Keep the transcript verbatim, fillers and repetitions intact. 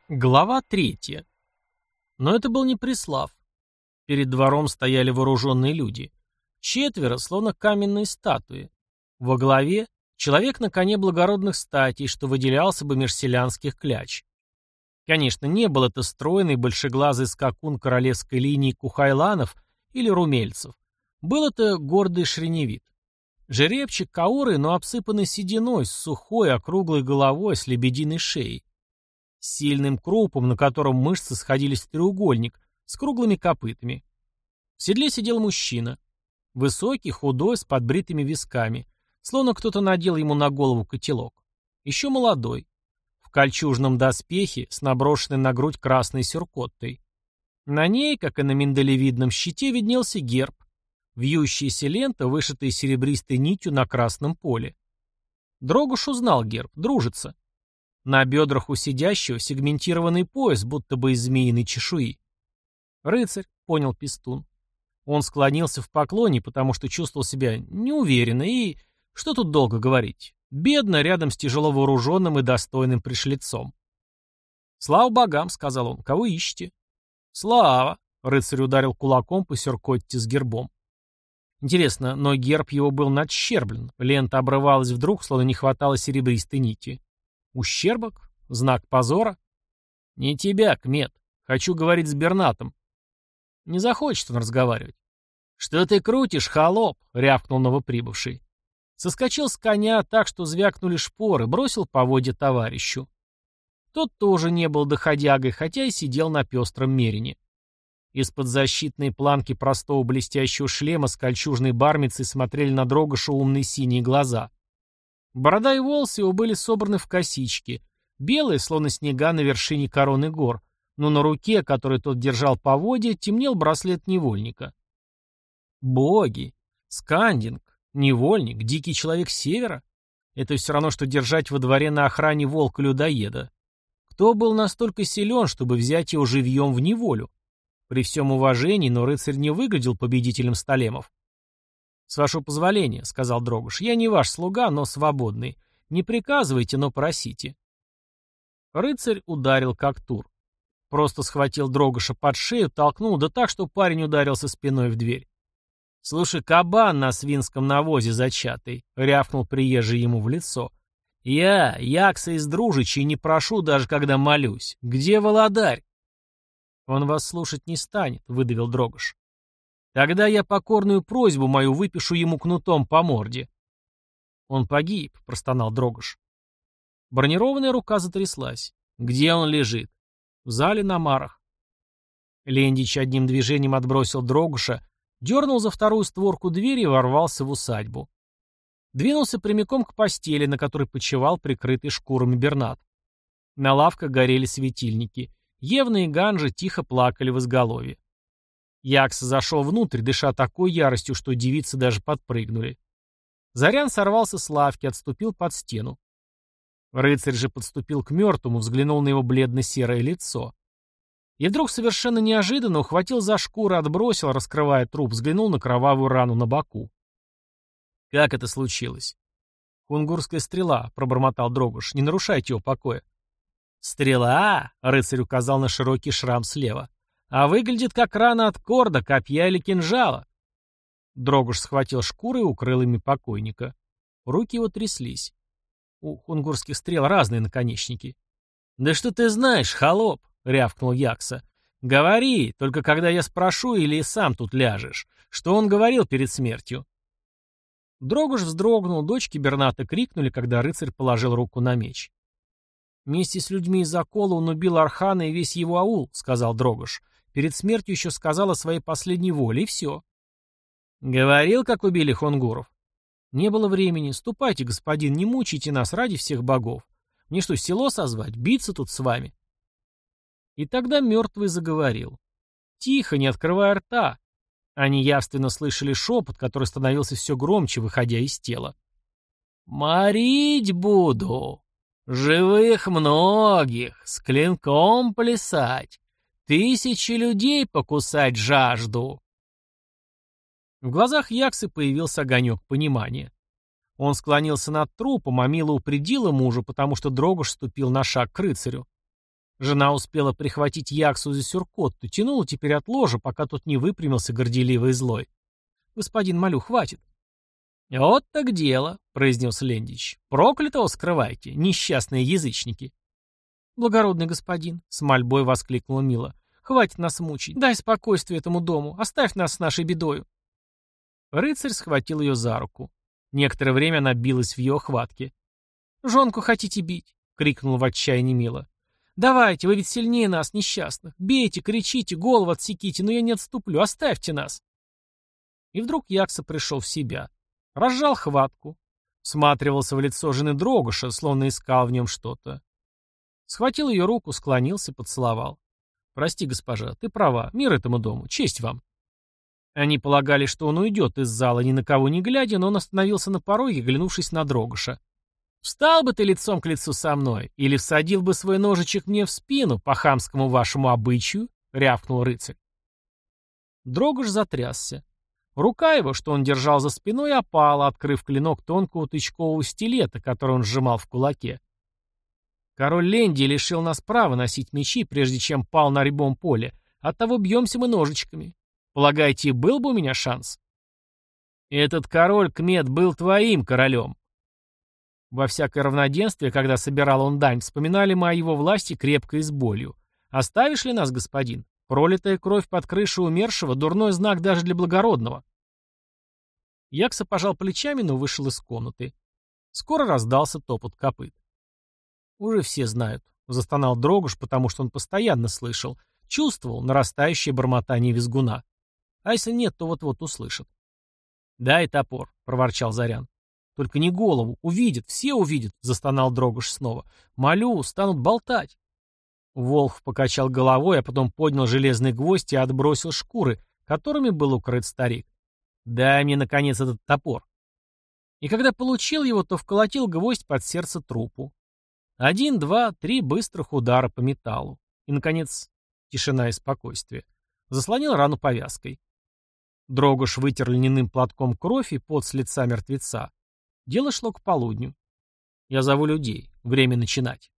Глава третья. Но это был не Преслав. Перед двором стояли вооруженные люди. Четверо, словно каменные статуи. Во главе человек на коне благородных статей, что выделялся бы меж селянских кляч. Конечно, не был это стройный большеглазый скакун королевской линии Кухайланов или румельцев. Был это гордый шреневид. Жеребчик каурый, но обсыпанный сединой, с сухой, округлой головой, с лебединой шеей. С сильным крупом, на котором мышцы сходились в треугольник, с круглыми копытами. В седле сидел мужчина. Высокий, худой, с подбритыми висками. Словно кто-то надел ему на голову котелок. Еще молодой. В кольчужном доспехе, с наброшенной на грудь красной сюркоттой. На ней, как и на миндалевидном щите, виднелся герб. Вьющаяся лента, вышитая серебристой нитью на красном поле. Дрогуш узнал герб, дружится. На бедрах у сидящего сегментированный пояс, будто бы из змеиной чешуи. «Рыцарь», — понял Пестун. Он склонился в поклоне, потому что чувствовал себя неуверенно и, что тут долго говорить, бедно рядом с тяжело вооруженным и достойным пришлецом. «Слава богам», — сказал он, — «кого ищете?» «Слава», — рыцарь ударил кулаком по сюркотте с гербом. Интересно, но герб его был надщерблен, лента обрывалась вдруг, словно не хватало серебристой нити. Ущербок? Знак позора? Не тебя, Кмет. Хочу говорить с Бернатом. Не захочет он разговаривать. Что ты крутишь, холоп? Рявкнул новоприбывший. Соскочил с коня так, что звякнули шпоры, бросил поводья товарищу. Тот тоже не был доходягой, хотя и сидел на пестром мерине. Из-под защитной планки простого блестящего шлема с кольчужной бармицей смотрели на Дрогоша умные синие глаза. Борода и волосы его были собраны в косички, белые, словно снега на вершине короны гор, но на руке, которой тот держал поводья, темнел браслет невольника. Боги! Скандинг! Невольник! Дикий человек севера? Это все равно, что держать во дворе на охране волка-людоеда. Кто был настолько силен, чтобы взять его живьем в неволю? При всем уважении, но рыцарь не выглядел победителем столемов. «С вашего позволения», — сказал Дрогуш, — «я не ваш слуга, но свободный. Не приказывайте, но просите». Рыцарь ударил как тур. Просто схватил Дрогуша под шею, толкнул, да так, что парень ударился спиной в дверь. «Слушай, кабан на свинском навозе зачатый», — рявкнул приезжий ему в лицо. «Я, Якса из Дружичей, не прошу, даже когда молюсь. Где володарь?» «Он вас слушать не станет», — выдавил Дрогуш. «Тогда я покорную просьбу мою выпишу ему кнутом по морде». «Он погиб», — простонал Дрогуш. Бронированная рука затряслась. «Где он лежит?» «В зале на марах». Лендич одним движением отбросил Дрогуша, дернул за вторую створку двери и ворвался в усадьбу. Двинулся прямиком к постели, на которой почивал прикрытый шкурами Бернат. На лавках горели светильники. Евна и Ганжа тихо плакали в изголовье. Якс зашел внутрь, дыша такой яростью, что девицы даже подпрыгнули. Зарян сорвался с лавки, отступил под стену. Рыцарь же подступил к мертвому, взглянул на его бледно-серое лицо. И вдруг совершенно неожиданно ухватил за шкуру, отбросил, раскрывая труп, взглянул на кровавую рану на боку. «Как это случилось?» «Хунгурская стрела», — пробормотал Дрогуш, — «не нарушайте его покоя». «Стрела?» — рыцарь указал на широкий шрам слева. «А выглядит как рана от корда, копья или кинжала». Дрогуш схватил шкуры и укрыл ими покойника. Руки его тряслись. У хунгурских стрел разные наконечники. «Да что ты знаешь, холоп?» — рявкнул Якса. «Говори, только когда я спрошу или сам тут ляжешь. Что он говорил перед смертью?» Дрогуш вздрогнул, дочки Берната крикнули, когда рыцарь положил руку на меч. «Вместе с людьми из Акола он убил Архана и весь его аул», — сказал Дрогуш. «Перед смертью еще сказал о своей последней воле, и все». «Говорил, как убили хунгуров?» «Не было времени. Ступайте, господин, не мучайте нас ради всех богов. Мне что, село созвать? Биться тут с вами?» И тогда мертвый заговорил. Тихо, не открывая рта. Они явственно слышали шепот, который становился все громче, выходя из тела. «Морить буду! Живых многих! С клинком плясать! Тысячи людей покусать жажду!» В глазах Яксы появился огонек понимания. Он склонился над трупом, а Мила упредила мужа, потому что Дрогуш ступил на шаг к рыцарю. Жена успела прихватить Яксу за сюркотту, тянула теперь от ложа, пока тот не выпрямился горделивый и злой. «Господин Малю, хватит». «Вот так дело», — произнес Лендич. «Проклятого скрывайте, несчастные язычники». «Благородный господин», — с мольбой воскликнула Мила, — «хватит нас мучить, дай спокойствие этому дому, оставь нас с нашей бедою». Рыцарь схватил ее за руку. Некоторое время она билась в ее охватке. «Жонку хотите бить?» — крикнула в отчаянии Мила. «Давайте, вы ведь сильнее нас, несчастных. Бейте, кричите, голову отсеките, но я не отступлю, оставьте нас». И вдруг Якса пришел в себя. Разжал хватку. Всматривался в лицо жены Дрогоша, словно искал в нем что-то. Схватил ее руку, склонился, поцеловал. «Прости, госпожа, ты права, мир этому дому, честь вам». Они полагали, что он уйдет из зала, ни на кого не глядя, но он остановился на пороге, глянувшись на Дрогоша. «Встал бы ты лицом к лицу со мной, или всадил бы свой ножичек мне в спину, по хамскому вашему обычаю?» — рявкнул рыцарь. Дрогош затрясся. Рука его, что он держал за спиной, опала, открыв клинок тонкого тычкового стилета, который он сжимал в кулаке. «Король Ленди лишил нас права носить мечи, прежде чем пал на рябом поле. Оттого бьемся мы ножичками. Полагаете, был бы у меня шанс?» «Этот король, Кмет, был твоим королем». Во всякое равноденствие, когда собирал он дань, вспоминали мы о его власти крепко и с болью. «Оставишь ли нас, господин? Пролитая кровь под крышей умершего — дурной знак даже для благородного». Якса пожал плечами, но вышел из комнаты. Скоро раздался топот копыт. «Уже все знают», — застонал Дрогош, потому что он постоянно слышал, чувствовал нарастающее бормотание визгуна. А если нет, то вот-вот услышат. «Дай топор», — проворчал Зарян. «Только не голову. Увидят, все увидят», — застонал Дрогош снова. «Молю, станут болтать». Волхв покачал головой, а потом поднял железный гвоздь и отбросил шкуры, которыми был укрыт старик. «Дай мне, наконец, этот топор». И когда получил его, то вколотил гвоздь под сердце трупу. Один, два, три быстрых удара по металлу. И, наконец, тишина и спокойствие. Заслонил рану повязкой. Дрогош вытер льняным платком кровь и пот с лица мертвеца. Дело шло к полудню. «Я зову людей. Время начинать».